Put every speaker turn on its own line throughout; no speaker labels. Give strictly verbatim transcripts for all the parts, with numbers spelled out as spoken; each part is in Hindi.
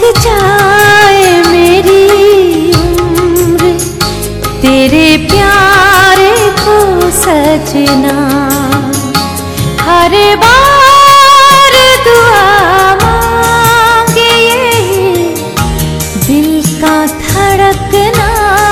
जाए मेरी उम्र तेरे प्यारे को सजना, हर बार दुआ मांगे यही दिल का धड़कना,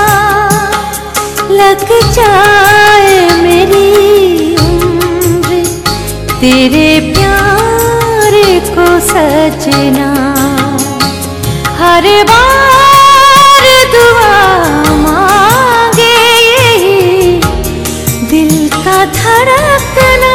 लग जाए मेरी उम्र तेरे प्यारे को सजना, हर बार दुआ मांगे यही दिल का धड़कना।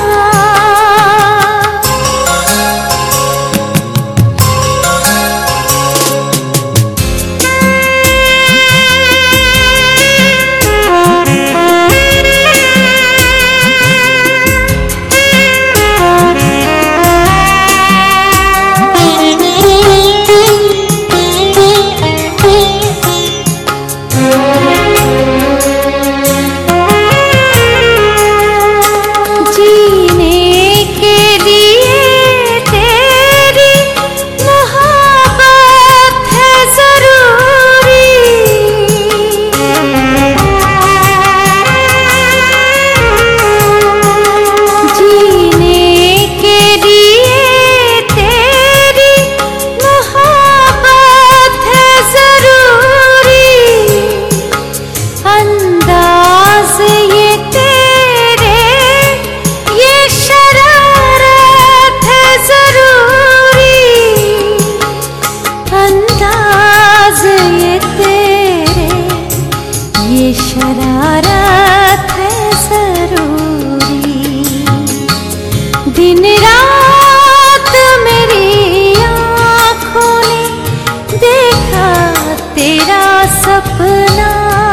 शरारत है जरूरी, दिन रात मेरी आँखों ने देखा तेरा सपना,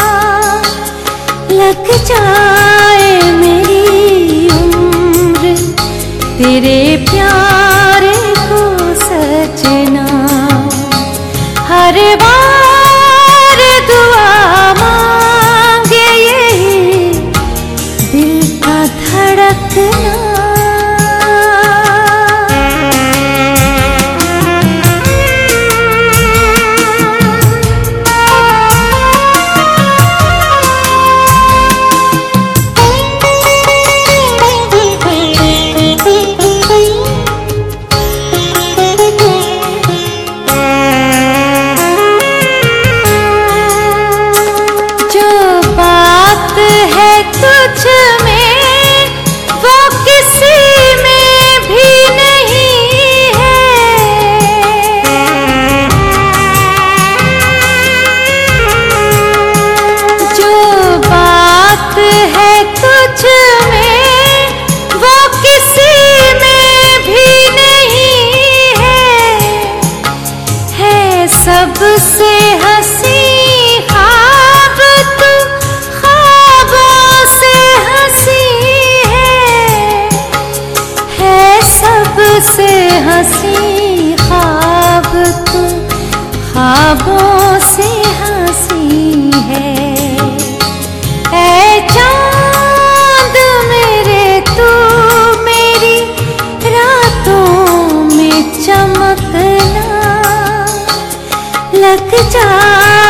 लग जाए मेरी उम्र तेरे प्यारे को सजना, हर बार दुआ धड़कना। जो बात है तुझ में वो किसी में भी नहीं है, जो बात है तुझ में वो किसी में भी नहीं है, है सबसे हंसी ख्वाब तू, ख्वाबों से हंसी सबसे हंसी ख्वाब तू, ख्वाबों से हंसी है, ऐ चांद मेरे तू मेरी रातों में चमकना, लग जा